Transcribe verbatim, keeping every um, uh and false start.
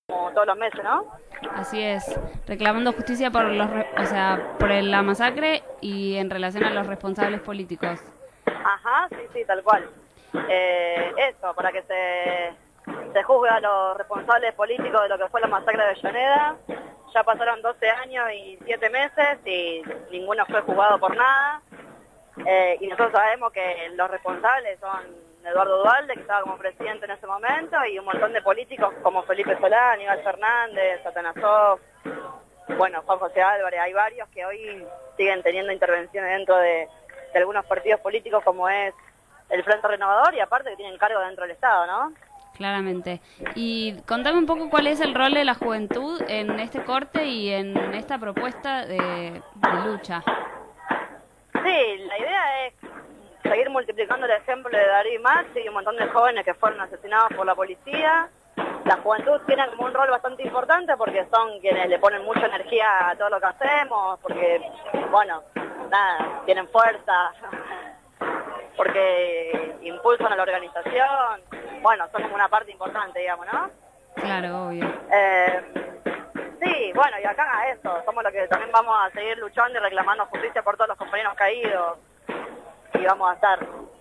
como todos los meses, ¿no? Así es, reclamando justicia por los, re- o sea, por el- la masacre y en relación a los responsables políticos. Ajá, sí, sí, tal cual. Eh, eso, para que se, se juzgue a los responsables políticos de lo que fue la masacre de Avellaneda. Ya pasaron doce años y siete meses y ninguno fue juzgado por nada. Eh, y nosotros sabemos que los responsables son Eduardo Duhalde, que estaba como presidente en ese momento, y un montón de políticos como Felipe Solá, Aníbal Fernández, Atanasov, bueno, Juan José Álvarez. Hay varios que hoy siguen teniendo intervenciones dentro de, de algunos partidos políticos como es el Frente Renovador, y aparte que tienen cargo dentro del Estado, ¿no? Claramente. Y contame un poco cuál es el rol de la juventud en este corte y en esta propuesta de, de lucha. Sí, la idea es seguir multiplicando el ejemplo de Darío y Maxi y un montón de jóvenes que fueron asesinados por la policía. La juventud tiene como un rol bastante importante porque son quienes le ponen mucha energía a todo lo que hacemos, porque, bueno, nada, tienen fuerza, porque impulsan a la organización. Bueno, son como una parte importante, digamos, ¿no? Claro, obvio. Eh, sí, bueno, y acá eso, somos los que también vamos a seguir luchando y reclamando justicia por todos los compañeros caídos, y vamos a estar